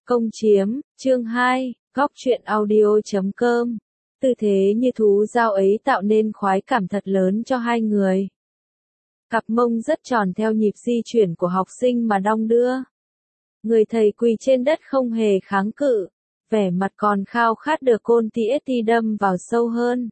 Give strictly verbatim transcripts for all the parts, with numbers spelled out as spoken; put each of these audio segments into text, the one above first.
Công chiếm, chương hai, góc truyện audio chấm com. Tư thế như thú dao ấy tạo nên khoái cảm thật lớn cho hai người. Cặp mông rất tròn theo nhịp di chuyển của học sinh mà đong đưa. Người thầy quỳ trên đất không hề kháng cự, vẻ mặt còn khao khát được côn tía ti đâm vào sâu hơn.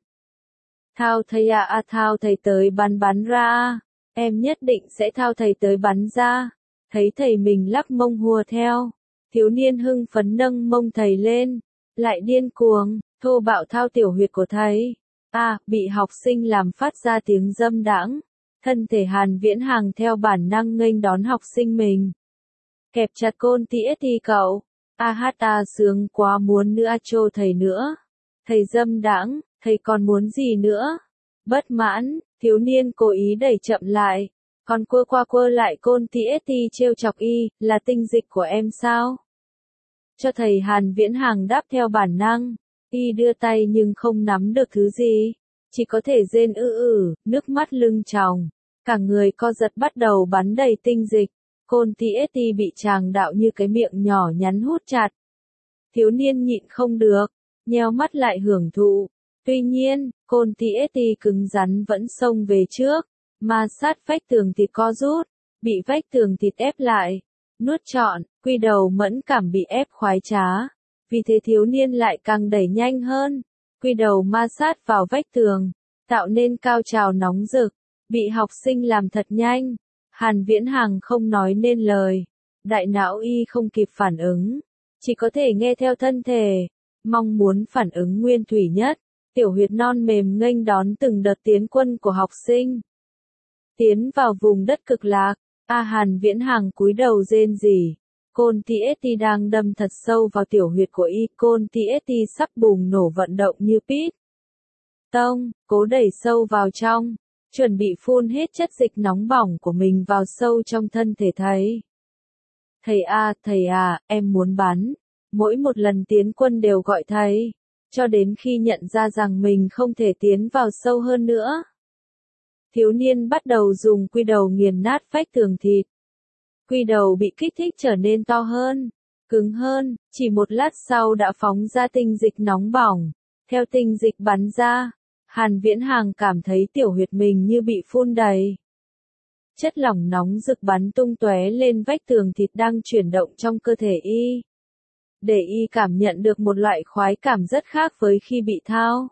Thao thầy à à thao thầy tới bắn bắn ra à, em nhất định sẽ thao thầy tới bắn ra. Thấy thầy mình lắc mông hùa theo, thiếu niên hưng phấn nâng mông thầy lên, lại điên cuồng, thô bạo thao tiểu huyệt của thầy. À, bị học sinh làm phát ra tiếng dâm đãng. Thân thể Hàn Viễn Hàng theo bản năng nghênh đón học sinh mình. Kẹp chặt côn tía ti cậu. A hát ta sướng quá muốn nữa chô thầy nữa. Thầy dâm đãng, thầy còn muốn gì nữa? Bất mãn, thiếu niên cố ý đẩy chậm lại. Còn quơ qua quơ lại côn tía ti trêu chọc y, là tinh dịch của em sao? Cho thầy Hàn Viễn Hàng đáp theo bản năng. Y đưa tay nhưng không nắm được thứ gì. Chỉ có thể rên ư ử, nước mắt lưng tròng. Cả người co giật bắt đầu bắn đầy tinh dịch. Côn tía ti bị tràng đạo như cái miệng nhỏ nhắn hút chặt. Thiếu niên nhịn không được, nheo mắt lại hưởng thụ. Tuy nhiên, côn tía ti cứng rắn vẫn xông về trước, ma sát vách tường thịt co rút, bị vách tường thịt ép lại, nuốt trọn, quy đầu mẫn cảm bị ép khoái trá. Vì thế thiếu niên lại càng đẩy nhanh hơn, quy đầu ma sát vào vách tường, tạo nên cao trào nóng rực, bị học sinh làm thật nhanh. Hàn Viễn Hàng không nói nên lời, đại não y không kịp phản ứng, chỉ có thể nghe theo thân thể, mong muốn phản ứng nguyên thủy nhất, tiểu huyệt non mềm nghênh đón từng đợt tiến quân của học sinh. Tiến vào vùng đất cực lạc, A Hàn Viễn Hàng cúi đầu rên rỉ, côn tía ti đang đâm thật sâu vào tiểu huyệt của y, côn tía ti sắp bùng nổ vận động như pít tông, cố đẩy sâu vào trong, chuẩn bị phun hết chất dịch nóng bỏng của mình vào sâu trong thân thể thầy. Thầy à, thầy à, em muốn bắn. Mỗi một lần tiến quân đều gọi thầy, cho đến khi nhận ra rằng mình không thể tiến vào sâu hơn nữa. Thiếu niên bắt đầu dùng quy đầu nghiền nát vách tường thịt. Quy đầu bị kích thích trở nên to hơn, cứng hơn, chỉ một lát sau đã phóng ra tinh dịch nóng bỏng. Theo tinh dịch bắn ra, Hàn Viễn Hàng cảm thấy tiểu huyệt mình như bị phun đầy. Chất lỏng nóng rực bắn tung tóe lên vách tường thịt đang chuyển động trong cơ thể y. Để y cảm nhận được một loại khoái cảm rất khác với khi bị thao.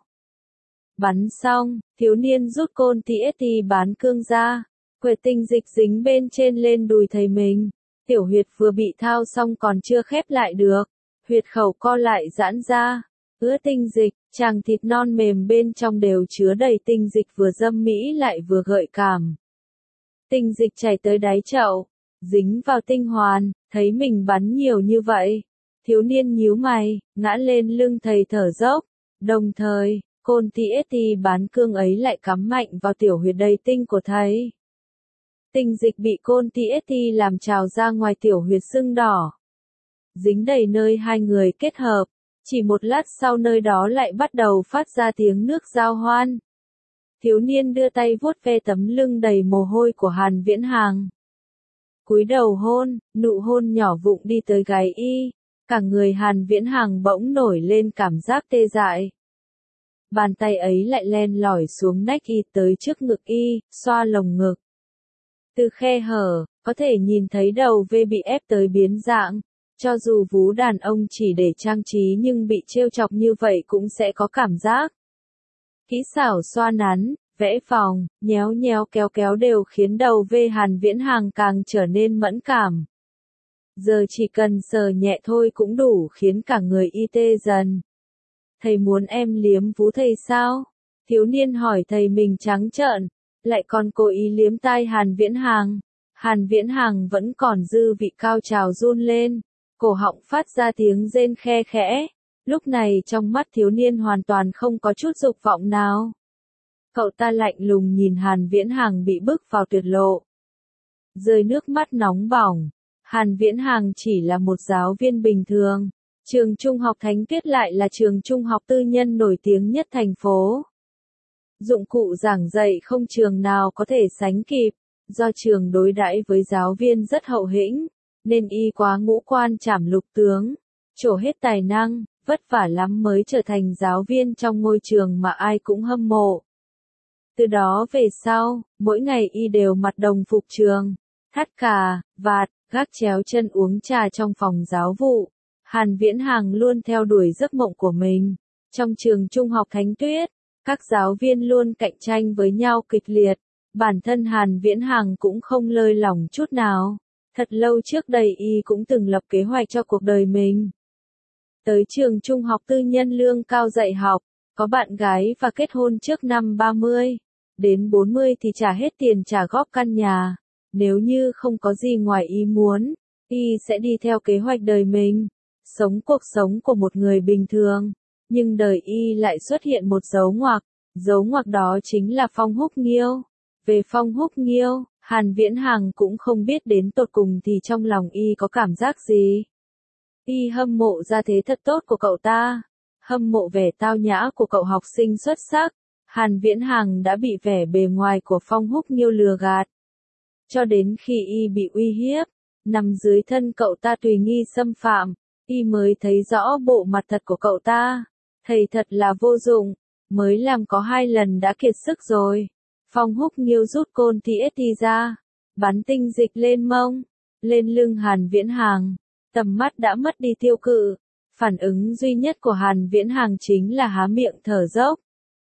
Bắn xong, thiếu niên rút côn tía ti bán cương ra, quệt tinh dịch dính bên trên lên đùi thầy mình. Tiểu huyệt vừa bị thao xong còn chưa khép lại được, huyệt khẩu co lại giãn ra, ứa tinh dịch, tràng thịt non mềm bên trong đều chứa đầy tinh dịch vừa dâm mỹ lại vừa gợi cảm. Tinh dịch chảy tới đáy chậu, dính vào tinh hoàn, thấy mình bắn nhiều như vậy. Thiếu niên nhíu mày, ngã lên lưng thầy thở dốc, đồng thời, côn tía ti bán cương ấy lại cắm mạnh vào tiểu huyệt đầy tinh của thầy. Tinh dịch bị côn tía ti làm trào ra ngoài tiểu huyệt sưng đỏ, dính đầy nơi hai người kết hợp, chỉ một lát sau nơi đó lại bắt đầu phát ra tiếng nước giao hoan. Thiếu niên đưa tay vuốt ve tấm lưng đầy mồ hôi của Hàn Viễn Hàng. Cúi đầu hôn, nụ hôn nhỏ vụng đi tới gáy y, cả người Hàn Viễn Hàng bỗng nổi lên cảm giác tê dại. Bàn tay ấy lại len lỏi xuống nách y tới trước ngực y, xoa lồng ngực. Từ khe hở, có thể nhìn thấy đầu V bị ép tới biến dạng. Cho dù vú đàn ông chỉ để trang trí nhưng bị trêu chọc như vậy cũng sẽ có cảm giác. Kỹ xảo xoa nắn, vẽ vòng, nhéo nhéo kéo kéo đều khiến đầu V Hàn Viễn Hàng càng trở nên mẫn cảm. Giờ chỉ cần sờ nhẹ thôi cũng đủ khiến cả người y tê dần. Thầy muốn em liếm vú thầy sao? Thiếu niên hỏi thầy mình trắng trợn, lại còn cố ý liếm tai Hàn Viễn Hàng. Hàn Viễn Hàng vẫn còn dư vị cao trào run lên, cổ họng phát ra tiếng rên khe khẽ. Lúc này trong mắt thiếu niên hoàn toàn không có chút dục vọng nào. Cậu ta lạnh lùng nhìn Hàn Viễn Hàng bị bức vào tuyệt lộ. Rơi nước mắt nóng bỏng. Hàn Viễn Hàng chỉ là một giáo viên bình thường. Trường Trung học Thánh Tuyết lại là trường trung học tư nhân nổi tiếng nhất thành phố. Dụng cụ giảng dạy không trường nào có thể sánh kịp. Do trường đối đãi với giáo viên rất hậu hĩnh, nên y quá ngũ quan trảm lục tướng, trổ hết tài năng, vất vả lắm mới trở thành giáo viên trong ngôi trường mà ai cũng hâm mộ. Từ đó về sau, mỗi ngày y đều mặc đồng phục trường, thắt cà, vạt, gác chéo chân uống trà trong phòng giáo vụ. Hàn Viễn Hằng luôn theo đuổi giấc mộng của mình. Trong trường trung học Thánh Tuyết, các giáo viên luôn cạnh tranh với nhau kịch liệt. Bản thân Hàn Viễn Hằng cũng không lơi lỏng chút nào. Thật lâu trước đây y cũng từng lập kế hoạch cho cuộc đời mình. Tới trường trung học tư nhân lương cao dạy học, có bạn gái và kết hôn trước năm ba mươi. Đến bốn mươi thì trả hết tiền trả góp căn nhà. Nếu như không có gì ngoài ý muốn, y sẽ đi theo kế hoạch đời mình. Sống cuộc sống của một người bình thường. Nhưng đời y lại xuất hiện một dấu ngoặc. Dấu ngoặc đó chính là Phong Húc Nghiêu. Về Phong Húc Nghiêu, Hàn Viễn Hằng cũng không biết đến tột cùng thì trong lòng y có cảm giác gì. Y hâm mộ gia thế thật tốt của cậu ta. Hâm mộ vẻ tao nhã của cậu học sinh xuất sắc. Hàn Viễn Hằng đã bị vẻ bề ngoài của Phong Húc Nghiêu lừa gạt. Cho đến khi y bị uy hiếp, nằm dưới thân cậu ta tùy nghi xâm phạm, y mới thấy rõ bộ mặt thật của cậu ta. Thầy thật là vô dụng, mới làm có hai lần đã kiệt sức rồi. Phong Húc Nghiêu rút côn tê ét tê ra, bắn tinh dịch lên mông, lên lưng Hàn Viễn Hằng. Tầm mắt đã mất đi tiêu cự. Phản ứng duy nhất của Hàn Viễn Hằng chính là há miệng thở dốc.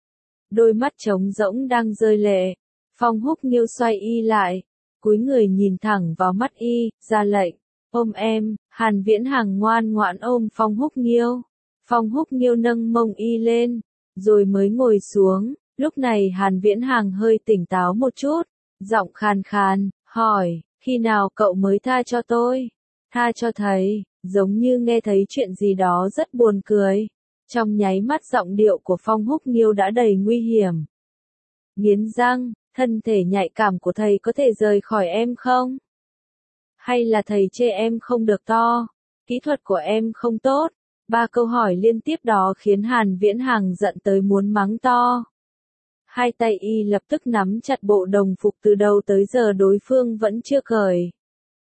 Đôi mắt trống rỗng đang rơi lệ. Phong Húc Nghiêu xoay y lại, cúi người nhìn thẳng vào mắt y, ra lệnh, ôm em. Hàn Viễn Hằng ngoan ngoãn ôm Phong Húc Nghiêu. Phong Húc Nghiêu nâng mông y lên, rồi mới ngồi xuống. Lúc này Hàn Viễn Hằng hơi tỉnh táo một chút, giọng khàn khàn, hỏi, khi nào cậu mới tha cho tôi? Tha cho thầy, giống như nghe thấy chuyện gì đó rất buồn cười. Trong nháy mắt giọng điệu của Phong Húc Nghiêu đã đầy nguy hiểm. Nghiến răng, thân thể nhạy cảm của thầy có thể rời khỏi em không? Hay là thầy chê em không được to? Kỹ thuật của em không tốt? Ba câu hỏi liên tiếp đó khiến Hàn Viễn Hằng giận tới muốn mắng to. Hai tay y lập tức nắm chặt bộ đồng phục từ đầu tới giờ đối phương vẫn chưa cởi.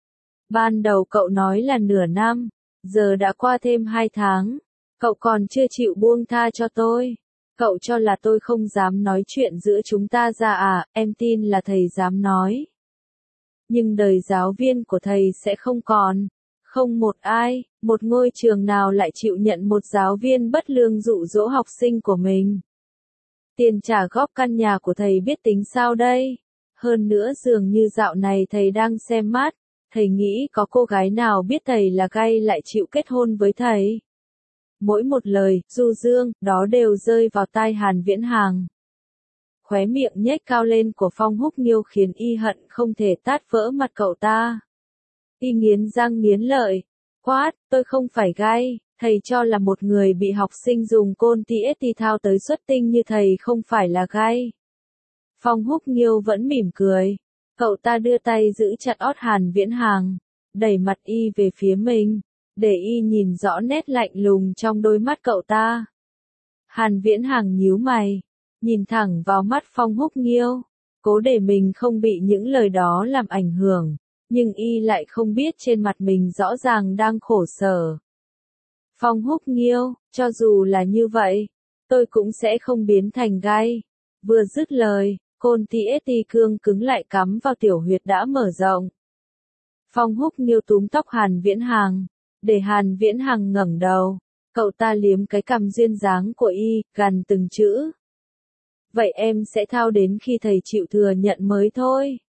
Ban đầu cậu nói là nửa năm, giờ đã qua thêm hai tháng. Cậu còn chưa chịu buông tha cho tôi. Cậu cho là tôi không dám nói chuyện giữa chúng ta ra à, em tin là thầy dám nói. Nhưng đời giáo viên của thầy sẽ không còn. Không một ai, một ngôi trường nào lại chịu nhận một giáo viên bất lương dụ dỗ học sinh của mình. Tiền trả góp căn nhà của thầy biết tính sao đây? Hơn nữa dường như dạo này thầy đang xem mắt. Thầy nghĩ có cô gái nào biết thầy là gay lại chịu kết hôn với thầy. Mỗi một lời, du dương, đó đều rơi vào tai Hàn Viễn Hằng. Khóe miệng nhếch cao lên của Phong Húc Nghiêu khiến y hận không thể tát vỡ mặt cậu ta. Y nghiến răng nghiến lợi, quát, tôi không phải gay, thầy cho là một người bị học sinh dùng côn tê ét tê thao tới xuất tinh như thầy không phải là gay. Phong Húc Nghiêu vẫn mỉm cười, cậu ta đưa tay giữ chặt ót Hàn Viễn Hằng, đẩy mặt y về phía mình, để y nhìn rõ nét lạnh lùng trong đôi mắt cậu ta. Hàn Viễn Hằng nhíu mày, nhìn thẳng vào mắt Phong Húc Nghiêu, cố để mình không bị những lời đó làm ảnh hưởng, nhưng y lại không biết trên mặt mình rõ ràng đang khổ sở. Phong Húc Nghiêu, cho dù là như vậy, tôi cũng sẽ không biến thành gay. Vừa dứt lời, côn tê ét tê cương cứng lại cắm vào tiểu huyệt đã mở rộng. Phong Húc Nghiêu túm tóc Hàn Viễn Hằng, để Hàn Viễn Hằng ngẩng đầu, cậu ta liếm cái cằm duyên dáng của y, gằn từng chữ. Vậy em sẽ thao đến khi thầy chịu thừa nhận mới thôi.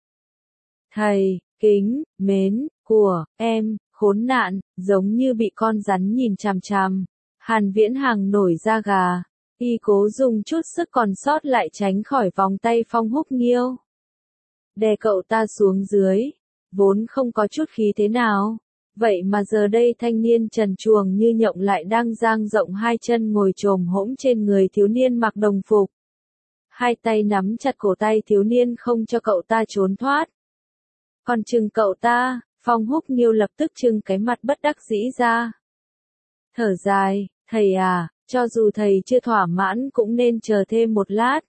Thầy, kính, mến, của, em, khốn nạn, giống như bị con rắn nhìn chằm chằm. Hàn Viễn Hằng nổi da gà, y cố dùng chút sức còn sót lại tránh khỏi vòng tay Phong Húc Nghiêu. Đè cậu ta xuống dưới, vốn không có chút khí thế nào. Vậy mà giờ đây thanh niên trần truồng như nhộng lại đang dang rộng hai chân ngồi chồm hỗn trên người thiếu niên mặc đồng phục. Hai tay nắm chặt cổ tay thiếu niên không cho cậu ta trốn thoát. Còn chừng cậu ta, Phong Húc Nghiêu lập tức trưng cái mặt bất đắc dĩ ra. Thở dài, thầy à, cho dù thầy chưa thỏa mãn cũng nên chờ thêm một lát.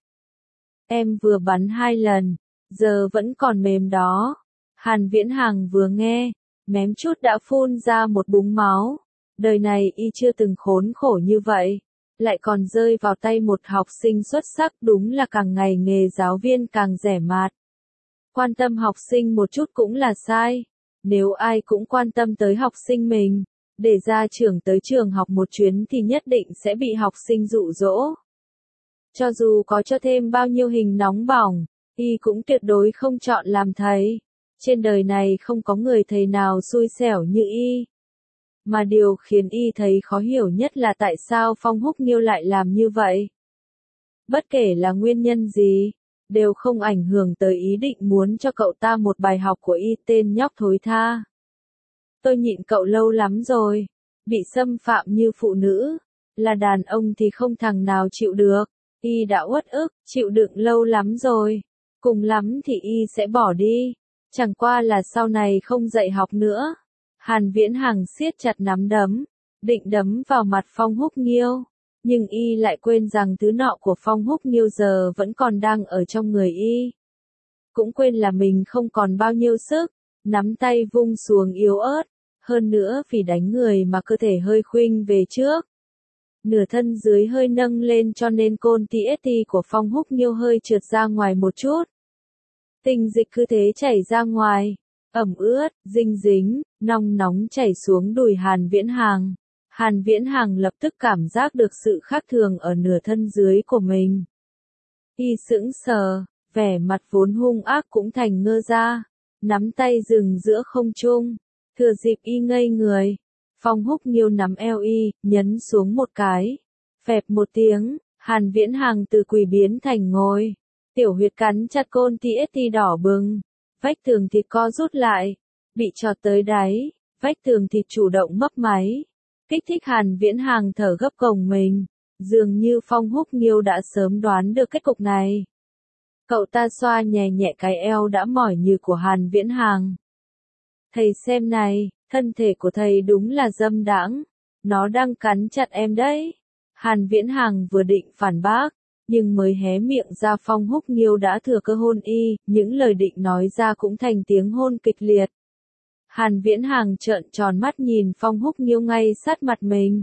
Em vừa bắn hai lần, giờ vẫn còn mềm đó. Hàn Viễn Hằng vừa nghe, mém chút đã phun ra một búng máu. Đời này y chưa từng khốn khổ như vậy, lại còn rơi vào tay một học sinh xuất sắc, đúng là càng ngày nghề giáo viên càng rẻ mạt. Quan tâm học sinh một chút cũng là sai. Nếu ai cũng quan tâm tới học sinh mình, để ra trường tới trường học một chuyến thì nhất định sẽ bị học sinh dụ dỗ. Cho dù có cho thêm bao nhiêu hình nóng bỏng, y cũng tuyệt đối không chọn làm thầy. Trên đời này không có người thầy nào xui xẻo như y. Mà điều khiến y thấy khó hiểu nhất là tại sao Phong Húc Nghiêu lại làm như vậy. Bất kể là nguyên nhân gì, đều không ảnh hưởng tới ý định muốn cho cậu ta một bài học của y, tên nhóc thối tha. Tôi nhịn cậu lâu lắm rồi, bị xâm phạm như phụ nữ, là đàn ông thì không thằng nào chịu được, y đã uất ức, chịu đựng lâu lắm rồi, cùng lắm thì y sẽ bỏ đi, chẳng qua là sau này không dạy học nữa. Hàn Viễn Hằng siết chặt nắm đấm, định đấm vào mặt Phong Húc Nghiêu, nhưng y lại quên rằng thứ nọ của Phong Húc Nghiêu giờ vẫn còn đang ở trong người y. Cũng quên là mình không còn bao nhiêu sức, nắm tay vung xuống yếu ớt, hơn nữa vì đánh người mà cơ thể hơi khuynh về trước. Nửa thân dưới hơi nâng lên cho nên côn tê ét tê của Phong Húc Nghiêu hơi trượt ra ngoài một chút. Tinh dịch cứ thế chảy ra ngoài, ẩm ướt, dinh dính, nong nóng chảy xuống đùi Hàn Viễn Hằng. Hàn Viễn Hằng lập tức cảm giác được sự khác thường ở nửa thân dưới của mình. Y sững sờ, vẻ mặt vốn hung ác cũng thành ngơ ra, nắm tay dừng giữa không trung, thừa dịp y ngây người. Phong Húc Nghiêu nắm eo y, nhấn xuống một cái. Phẹp một tiếng, Hàn Viễn Hằng từ quỳ biến thành ngồi. Tiểu huyệt cắn chặt côn tê ét tê đỏ bừng. Vách tường thịt co rút lại, bị chọt tới đáy, vách tường thịt chủ động mấp máy. Kích thích Hàn Viễn Hằng thở gấp gồng mình, dường như Phong Húc Nghiêu đã sớm đoán được kết cục này. Cậu ta xoa nhẹ nhẹ cái eo đã mỏi như của Hàn Viễn Hằng. Thầy xem này, thân thể của thầy đúng là dâm đãng, nó đang cắn chặt em đấy. Hàn Viễn Hằng vừa định phản bác, nhưng mới hé miệng ra Phong Húc Nghiêu đã thừa cơ hôn y, những lời định nói ra cũng thành tiếng hôn kịch liệt. Hàn Viễn Hằng trợn tròn mắt nhìn Phong Húc Nghiêu ngay sát mặt mình.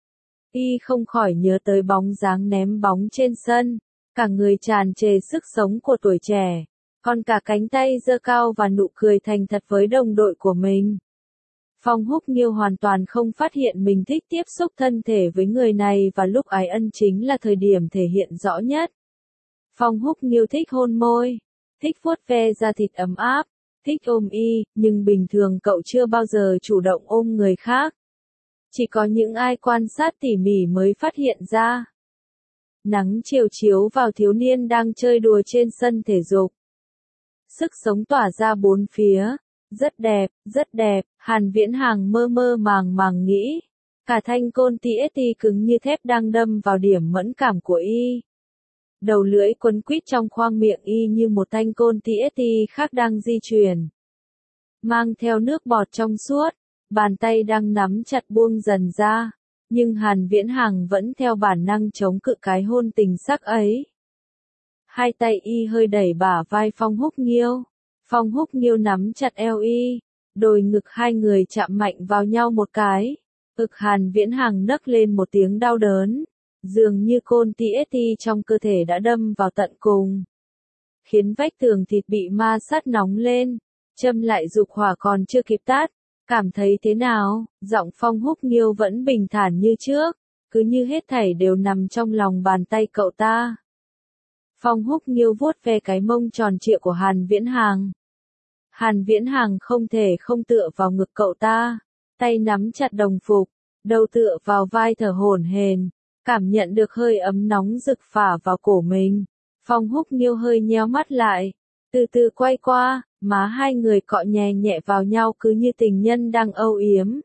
Y không khỏi nhớ tới bóng dáng ném bóng trên sân, cả người tràn trề sức sống của tuổi trẻ, còn cả cánh tay giơ cao và nụ cười thành thật với đồng đội của mình. Phong Húc Nghiêu hoàn toàn không phát hiện mình thích tiếp xúc thân thể với người này và lúc ái ân chính là thời điểm thể hiện rõ nhất. Phong Húc Nghiêu thích hôn môi, thích vuốt ve da thịt ấm áp, thích ôm y, nhưng bình thường cậu chưa bao giờ chủ động ôm người khác. Chỉ có những ai quan sát tỉ mỉ mới phát hiện ra. Nắng chiều chiếu vào thiếu niên đang chơi đùa trên sân thể dục. Sức sống tỏa ra bốn phía. Rất đẹp, rất đẹp, Hàn Viễn Hằng mơ mơ màng màng nghĩ. Cả thanh côn tê ét tê cứng như thép đang đâm vào điểm mẫn cảm của y. Đầu lưỡi quấn quýt trong khoang miệng y như một thanh côn tê ét tê khác đang di chuyển. Mang theo nước bọt trong suốt, bàn tay đang nắm chặt buông dần ra. Nhưng Hàn Viễn Hằng vẫn theo bản năng chống cự cái hôn tình sắc ấy. Hai tay y hơi đẩy bả vai Phong Húc Nghiêu. Phong Húc Nghiêu nắm chặt eo y, đôi ngực hai người chạm mạnh vào nhau một cái. Ực Hàn Viễn Hằng nấc lên một tiếng đau đớn, dường như côn tê ét tê trong cơ thể đã đâm vào tận cùng. Khiến vách tường thịt bị ma sát nóng lên, châm lại dục hỏa còn chưa kịp tắt. Cảm thấy thế nào? Giọng Phong Húc Nghiêu vẫn bình thản như trước, cứ như hết thảy đều nằm trong lòng bàn tay cậu ta. Phong Húc Nghiêu vuốt ve cái mông tròn trịa của Hàn Viễn Hằng. Hàn Viễn Hằng không thể không tựa vào ngực cậu ta, tay nắm chặt đồng phục, đầu tựa vào vai thở hổn hển, cảm nhận được hơi ấm nóng rực phả vào cổ mình. Phong Húc Nghiêu hơi nheo mắt lại, từ từ quay qua, má hai người cọ nhẹ nhẹ vào nhau cứ như tình nhân đang âu yếm.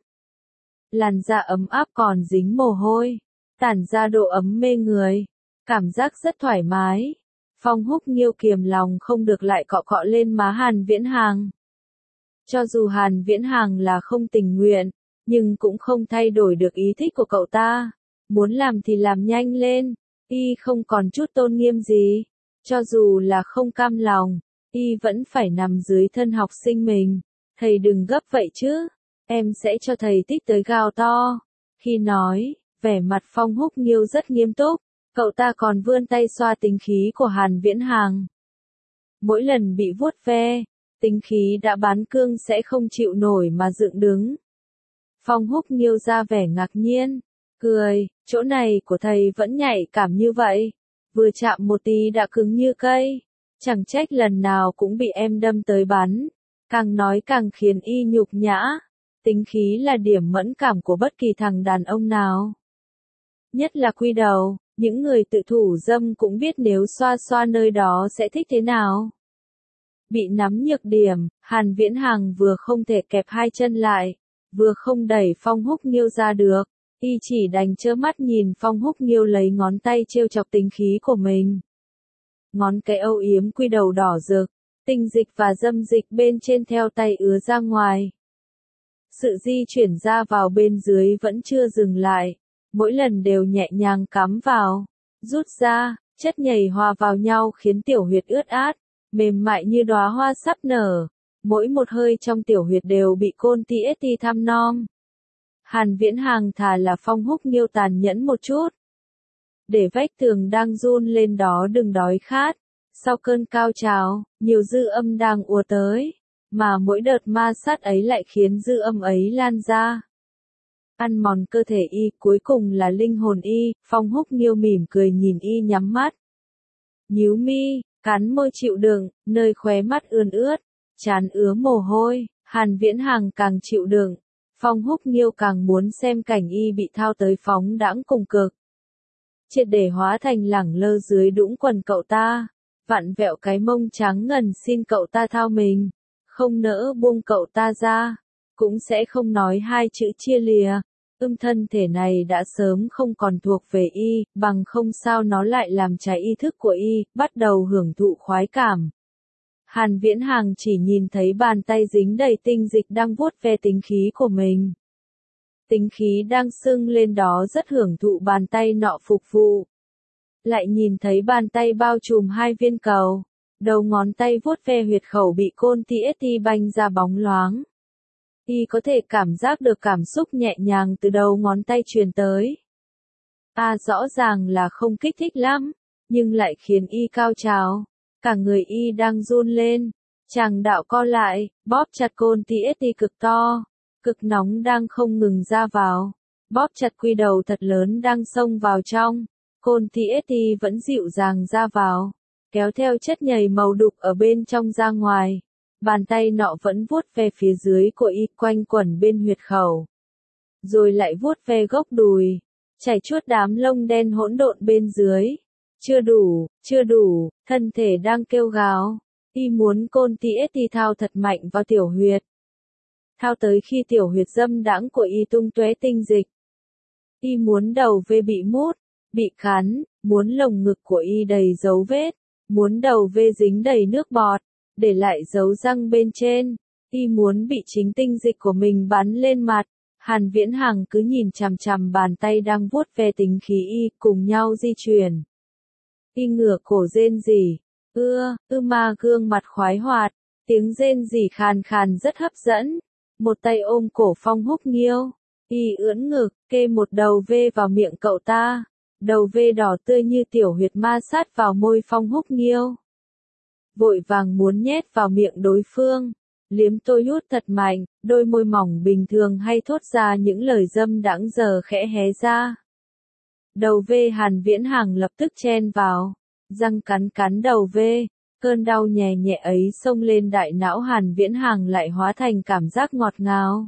Làn da ấm áp còn dính mồ hôi, tản ra độ ấm mê người, cảm giác rất thoải mái. Phong Húc Nghiêu kiềm lòng không được lại cọ cọ lên má Hàn Viễn Hằng. Cho dù Hàn Viễn Hằng là không tình nguyện, nhưng cũng không thay đổi được ý thích của cậu ta. Muốn làm thì làm nhanh lên, y không còn chút tôn nghiêm gì. Cho dù là không cam lòng, y vẫn phải nằm dưới thân học sinh mình. Thầy đừng gấp vậy chứ, em sẽ cho thầy tích tới gào to. Khi nói, vẻ mặt Phong Húc Nghiêu rất nghiêm túc, cậu ta còn vươn tay xoa tính khí của Hàn Viễn Hàng. Mỗi lần bị vuốt ve, tính khí đã bán cương sẽ không chịu nổi mà dựng đứng. Phong Húc Nghiêu ra vẻ ngạc nhiên, cười, chỗ này của thầy vẫn nhạy cảm như vậy, vừa chạm một tí đã cứng như cây, chẳng trách lần nào cũng bị em đâm tới bắn, càng nói càng khiến y nhục nhã, tính khí là điểm mẫn cảm của bất kỳ thằng đàn ông nào. Nhất là quy đầu, những người tự thủ dâm cũng biết nếu xoa xoa nơi đó sẽ thích thế nào. Bị nắm nhược điểm, Hàn Viễn Hàng vừa không thể kẹp hai chân lại, vừa không đẩy Phong Húc Nghiêu ra được, y chỉ đành trơ mắt nhìn Phong Húc Nghiêu lấy ngón tay trêu chọc tính khí của mình. Ngón cái âu yếm quy đầu đỏ rực, tinh dịch và dâm dịch bên trên theo tay ứa ra ngoài. Sự di chuyển ra vào bên dưới vẫn chưa dừng lại, mỗi lần đều nhẹ nhàng cắm vào, rút ra, chất nhầy hòa vào nhau khiến tiểu huyệt ướt át, mềm mại như đóa hoa sắp nở, mỗi một hơi trong tiểu huyệt đều bị côn ti ét ti thăm nom. Hàn Viễn Hàng thà là Phong Húc Nghiêu tàn nhẫn một chút. Để vách tường đang run lên đó đừng đói khát, sau cơn cao trào, nhiều dư âm đang ùa tới, mà mỗi đợt ma sát ấy lại khiến dư âm ấy lan ra. Ăn mòn cơ thể y, cuối cùng là linh hồn y, Phong Húc Nghiêu mỉm cười nhìn y nhắm mắt. Nhíu mi, cắn môi chịu đựng, nơi khóe mắt ươn ướt, trán ứa mồ hôi, Hàn Viễn Hàng càng chịu đựng, Phong Húc Nghiêu càng muốn xem cảnh y bị thao tới phóng đãng cùng cực. Triệt để hóa thành lẳng lơ dưới đũng quần cậu ta, vặn vẹo cái mông trắng ngần xin cậu ta thao mình, không nỡ buông cậu ta ra, cũng sẽ không nói hai chữ chia lìa. Ưm thân thể này đã sớm không còn thuộc về y, bằng không sao nó lại làm trái ý thức của y, bắt đầu hưởng thụ khoái cảm. Hàn Viễn Hàng chỉ nhìn thấy bàn tay dính đầy tinh dịch đang vuốt ve tính khí của mình. Tính khí đang sưng lên đó rất hưởng thụ bàn tay nọ phục vụ. Lại nhìn thấy bàn tay bao trùm hai viên cầu, đầu ngón tay vuốt ve huyệt khẩu bị côn ti ét ti banh ra bóng loáng. Y có thể cảm giác được cảm xúc nhẹ nhàng từ đầu ngón tay truyền tới. À rõ ràng là không kích thích lắm, nhưng lại khiến y cao trào. Cả người y đang run lên, tràng đạo co lại, bóp chặt côn ti ét ti cực to, cực nóng đang không ngừng ra vào, bóp chặt quy đầu thật lớn đang xông vào trong, côn ti ét ti vẫn dịu dàng ra vào, kéo theo chất nhầy màu đục ở bên trong ra ngoài. Bàn tay nọ vẫn vuốt ve phía dưới của y quanh quẩn bên huyệt khẩu. Rồi lại vuốt ve gốc đùi, chảy chuốt đám lông đen hỗn độn bên dưới. Chưa đủ, chưa đủ, thân thể đang kêu gào. Y muốn côn ti ét ti thao thật mạnh vào tiểu huyệt. Thao tới khi tiểu huyệt dâm đãng của y tung tóe tinh dịch. Y muốn đầu vê bị mút, bị cắn, muốn lồng ngực của y đầy dấu vết, muốn đầu vê dính đầy nước bọt, để lại dấu răng bên trên. Y muốn bị chính tinh dịch của mình bắn lên mặt. Hàn Viễn Hàng cứ nhìn chằm chằm bàn tay đang vuốt ve tính khí y, cùng nhau di chuyển. Y ngửa cổ rên rỉ, ưa, ư ma gương mặt khoái hoạt, tiếng rên rỉ khàn khàn rất hấp dẫn. Một tay ôm cổ Phong Húc Nghiêu, y ưỡn ngực, kê một đầu vê vào miệng cậu ta, đầu vê đỏ tươi như tiểu huyệt ma sát vào môi Phong Húc Nghiêu. Vội vàng muốn nhét vào miệng đối phương, liếm tôi hút thật mạnh, đôi môi mỏng bình thường hay thốt ra những lời dâm đãng giờ khẽ hé ra. Đầu vê Hàn Viễn Hàng lập tức chen vào, răng cắn cắn đầu vê, cơn đau nhẹ nhẹ ấy xông lên đại não Hàn Viễn Hàng lại hóa thành cảm giác ngọt ngào.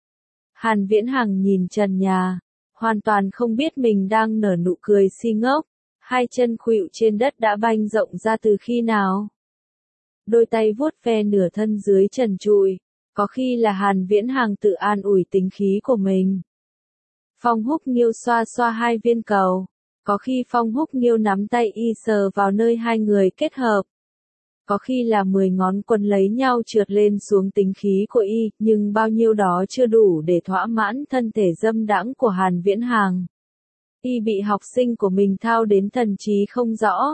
Hàn Viễn Hàng nhìn trần nhà, hoàn toàn không biết mình đang nở nụ cười si ngốc, hai chân khuỵu trên đất đã banh rộng ra từ khi nào. Đôi tay vuốt ve nửa thân dưới trần trụi, có khi là Hàn Viễn Hàng tự an ủi tính khí của mình. Phong Húc Nghiêu xoa xoa hai viên cầu, có khi Phong Húc Nghiêu nắm tay y sờ vào nơi hai người kết hợp. Có khi là mười ngón quần lấy nhau trượt lên xuống tính khí của y, nhưng bao nhiêu đó chưa đủ để thỏa mãn thân thể dâm đãng của Hàn Viễn Hàng. Y bị học sinh của mình thao đến thần trí không rõ.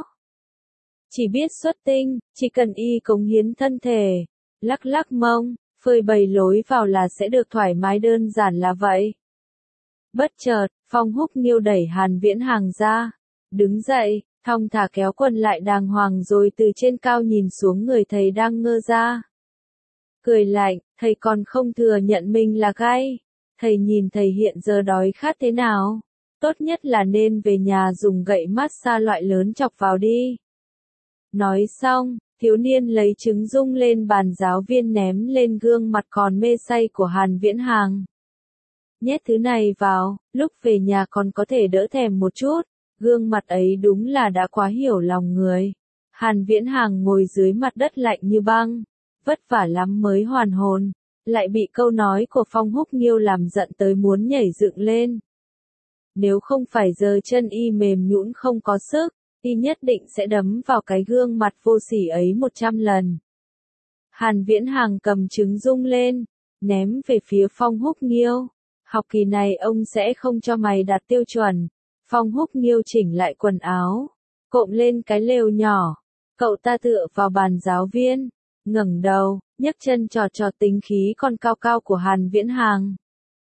Chỉ biết xuất tinh, chỉ cần y cống hiến thân thể, lắc lắc mông, phơi bày lối vào là sẽ được thoải mái, đơn giản là vậy. Bất chợt, Phong Húc Nghiêu đẩy Hàn Viễn Hàng ra, đứng dậy, thong thả kéo quần lại đàng hoàng rồi từ trên cao nhìn xuống người thầy đang ngơ ra. Cười lạnh, thầy còn không thừa nhận mình là gai. Thầy nhìn thầy hiện giờ đói khát thế nào? Tốt nhất là nên về nhà dùng gậy massage loại lớn chọc vào đi. Nói xong, thiếu niên lấy trứng rung lên bàn giáo viên ném lên gương mặt còn mê say của Hàn Viễn Hàng. Nhét thứ này vào, lúc về nhà còn có thể đỡ thèm một chút. Gương mặt ấy đúng là đã quá hiểu lòng người. Hàn Viễn Hàng ngồi dưới mặt đất lạnh như băng, vất vả lắm mới hoàn hồn, lại bị câu nói của Phong Húc Nghiêu làm giận tới muốn nhảy dựng lên. Nếu không phải giờ chân y mềm nhũn không có sức, y nhất định sẽ đấm vào cái gương mặt vô sỉ ấy một trăm lần. Hàn Viễn Hàng cầm trứng rung lên, ném về phía Phong Húc Nghiêu. Học kỳ này ông sẽ không cho mày đạt tiêu chuẩn. Phong Húc Nghiêu chỉnh lại quần áo, cộm lên cái lều nhỏ. Cậu ta tựa vào bàn giáo viên, ngẩng đầu, nhấc chân trò trò tính khí con cao cao của Hàn Viễn Hàng.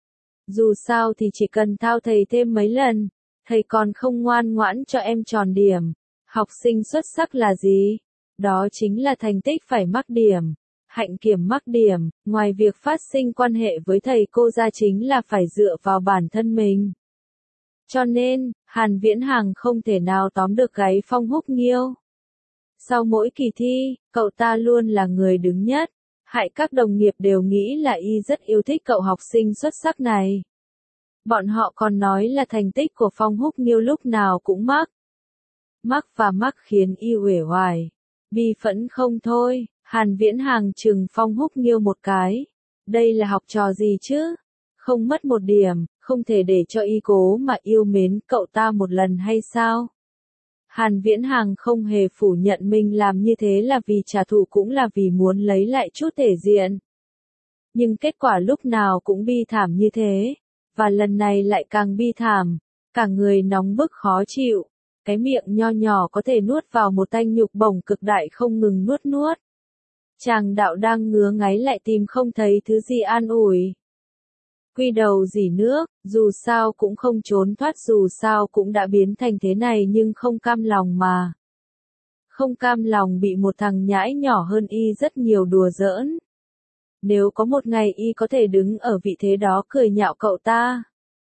Dù sao thì chỉ cần thao thầy thêm mấy lần, thầy còn không ngoan ngoãn cho em tròn điểm. Học sinh xuất sắc là gì? Đó chính là thành tích phải mắc điểm. Hạnh kiểm mắc điểm, ngoài việc phát sinh quan hệ với thầy cô ra chính là phải dựa vào bản thân mình. Cho nên, Hàn Viễn Hàng không thể nào tóm được gáy Phong Húc Nghiêu. Sau mỗi kỳ thi, cậu ta luôn là người đứng nhất. Hại các đồng nghiệp đều nghĩ là y rất yêu thích cậu học sinh xuất sắc này. Bọn họ còn nói là thành tích của Phong Húc Nghiêu lúc nào cũng mắc. Mắc và mắc khiến y uể oải, bi phẫn không thôi. Hàn Viễn Hàng chừng Phong Húc Nghiêu một cái. Đây là học trò gì chứ? Không mất một điểm, không thể để cho y cố mà yêu mến cậu ta một lần hay sao? Hàn Viễn Hàng không hề phủ nhận mình làm như thế là vì trả thù cũng là vì muốn lấy lại chút thể diện. Nhưng kết quả lúc nào cũng bi thảm như thế, và lần này lại càng bi thảm, cả người nóng bức khó chịu, cái miệng nho nhỏ có thể nuốt vào một tanh nhục bổng cực đại không ngừng nuốt nuốt. Chàng đạo đang ngứa ngáy lại tìm không thấy thứ gì an ủi. Quy đầu dỉ nước, dù sao cũng không trốn thoát, dù sao cũng đã biến thành thế này nhưng không cam lòng mà. Không cam lòng bị một thằng nhãi nhỏ hơn y rất nhiều đùa giỡn. Nếu có một ngày y có thể đứng ở vị thế đó cười nhạo cậu ta,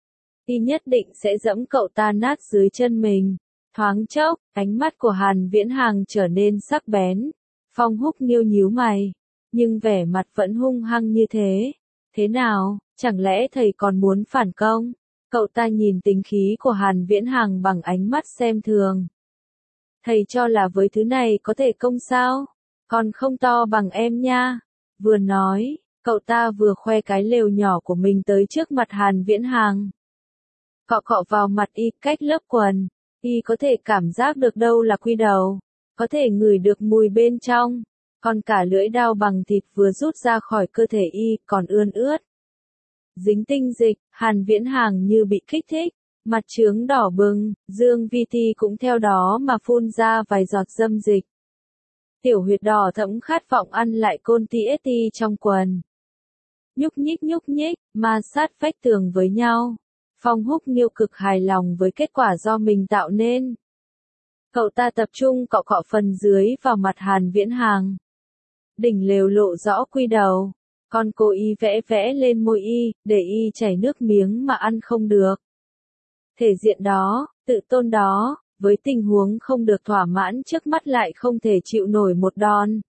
y nhất định sẽ giẫm cậu ta nát dưới chân mình. Thoáng chốc, ánh mắt của Hàn Viễn Hàng trở nên sắc bén. Phong Húc Nghiêu nhíu mày, nhưng vẻ mặt vẫn hung hăng như thế. Thế nào, chẳng lẽ thầy còn muốn phản công? Cậu ta nhìn tính khí của Hàn Viễn Hàng bằng ánh mắt xem thường. Thầy cho là với thứ này có thể công sao? Còn không to bằng em nha. Vừa nói, cậu ta vừa khoe cái lều nhỏ của mình tới trước mặt Hàn Viễn Hàng. Cọ cọ vào mặt y cách lớp quần, y có thể cảm giác được đâu là quy đầu, có thể ngửi được mùi bên trong, còn cả lưỡi dao bằng thịt vừa rút ra khỏi cơ thể y còn ươn ướt. Dính tinh dịch, Hàn Viễn Hàng như bị kích thích, mặt trướng đỏ bừng, dương vi ti cũng theo đó mà phun ra vài giọt dâm dịch. Tiểu huyệt đỏ thẫm khát vọng ăn lại côn ti ét ti trong quần. Nhúc nhích nhúc nhích, ma sát vách tường với nhau. Phong Húc Nghiêu cực hài lòng với kết quả do mình tạo nên. Cậu ta tập trung cọ cọ phần dưới vào mặt Hàn Viễn Hàng. Đỉnh lều lộ rõ quy đầu. Còn cô y vẽ vẽ lên môi y, để y chảy nước miếng mà ăn không được. Thể diện đó, tự tôn đó, với tình huống không được thỏa mãn trước mắt lại không thể chịu nổi một đòn.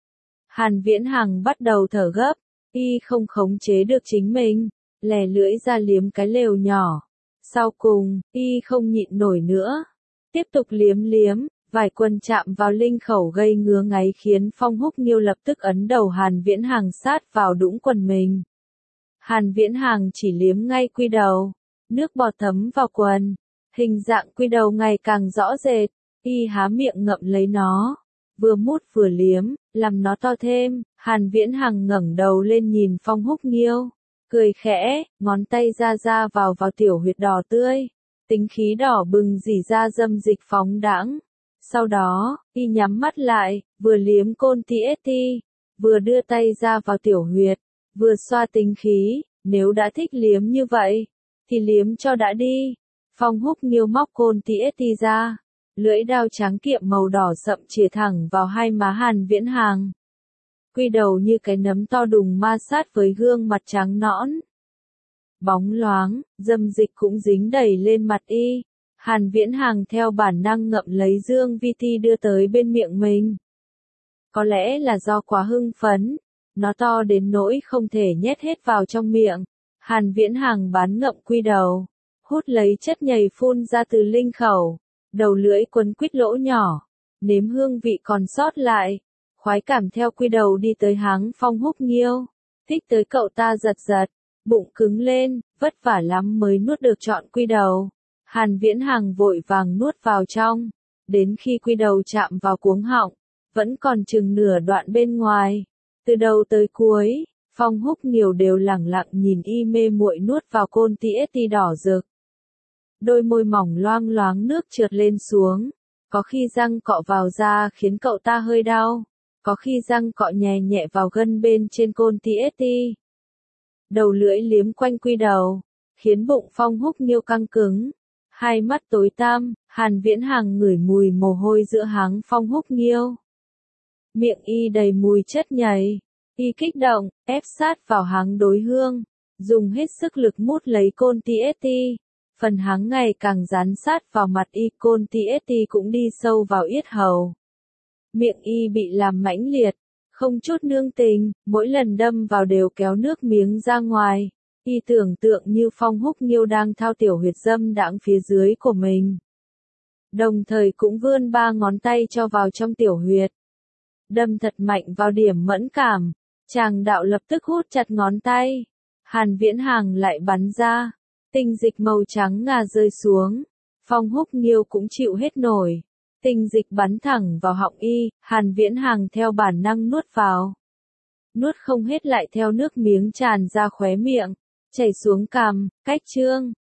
Hàn Viễn Hàng bắt đầu thở gấp, y không khống chế được chính mình, lè lưỡi ra liếm cái lều nhỏ. Sau cùng, y không nhịn nổi nữa, tiếp tục liếm liếm, vài quần chạm vào linh khẩu gây ngứa ngáy khiến Phong Húc Nghiêu lập tức ấn đầu Hàn Viễn Hàng sát vào đũng quần mình. Hàn Viễn Hàng chỉ liếm ngay quy đầu, nước bọt thấm vào quần, hình dạng quy đầu ngày càng rõ rệt, y há miệng ngậm lấy nó, vừa mút vừa liếm, làm nó to thêm. Hàn Viễn Hàng ngẩng đầu lên nhìn Phong Húc Nghiêu, cười khẽ, ngón tay ra ra vào vào tiểu huyệt đỏ tươi, tính khí đỏ bừng rỉ ra dâm dịch phóng đãng. Sau đó, y nhắm mắt lại, vừa liếm côn ti ét ti, vừa đưa tay ra vào tiểu huyệt, vừa xoa tính khí. Nếu đã thích liếm như vậy, thì liếm cho đã đi. Phong Húc Nghiêu móc côn tỉ ét tê ra, lưỡi đao trắng kiệm màu đỏ sậm chĩa thẳng vào hai má Hàn Viễn Hàng. Quy đầu như cái nấm to đùng ma sát với gương mặt trắng nõn. Bóng loáng, dâm dịch cũng dính đầy lên mặt y. Hàn Viễn Hàng theo bản năng ngậm lấy dương vi ti đưa tới bên miệng mình. Có lẽ là do quá hưng phấn, nó to đến nỗi không thể nhét hết vào trong miệng. Hàn Viễn Hàng bán ngậm quy đầu, hút lấy chất nhầy phun ra từ linh khẩu, đầu lưỡi quấn quít lỗ nhỏ, nếm hương vị còn sót lại. Khoái cảm theo quy đầu đi tới háng Phong Húc Nghiêu, thích tới cậu ta giật giật, bụng cứng lên, vất vả lắm mới nuốt được trọn quy đầu. Hàn Viễn Hàng vội vàng nuốt vào trong, đến khi quy đầu chạm vào cuống họng, vẫn còn chừng nửa đoạn bên ngoài. Từ đầu tới cuối, Phong Húc Nghiêu đều lẳng lặng nhìn y mê muội nuốt vào côn tỉ ét tê đỏ rực. Đôi môi mỏng loang loáng nước trượt lên xuống, có khi răng cọ vào da khiến cậu ta hơi đau, có khi răng cọ nhẹ nhẹ vào gân bên trên côn tỉ ét tê. Đầu lưỡi liếm quanh quy đầu, khiến bụng Phong Húc Nghiêu căng cứng. Hai mắt tối tăm, Hàn Viễn Hàng ngửi mùi mồ hôi giữa háng Phong Húc Nghiêu. Miệng y đầy mùi chất nhầy, y kích động, ép sát vào háng đối hương, dùng hết sức lực mút lấy côn tỉ ét tê. Phần háng ngày càng dán sát vào mặt y, côn tỉ ét tê cũng đi sâu vào yết hầu. Miệng y bị làm mãnh liệt, không chút nương tình, mỗi lần đâm vào đều kéo nước miếng ra ngoài. Y tưởng tượng như Phong Húc Nghiêu đang thao tiểu huyệt dâm đãng phía dưới của mình. Đồng thời cũng vươn ba ngón tay cho vào trong tiểu huyệt. Đâm thật mạnh vào điểm mẫn cảm, chàng đạo lập tức hút chặt ngón tay. Hàn Viễn Hàng lại bắn ra, tinh dịch màu trắng ngà rơi xuống. Phong Húc Nghiêu cũng chịu hết nổi. Tinh dịch bắn thẳng vào họng y, Hàn Viễn Hàng theo bản năng nuốt vào. Nuốt không hết lại theo nước miếng tràn ra khóe miệng, chảy xuống cằm, cách chương.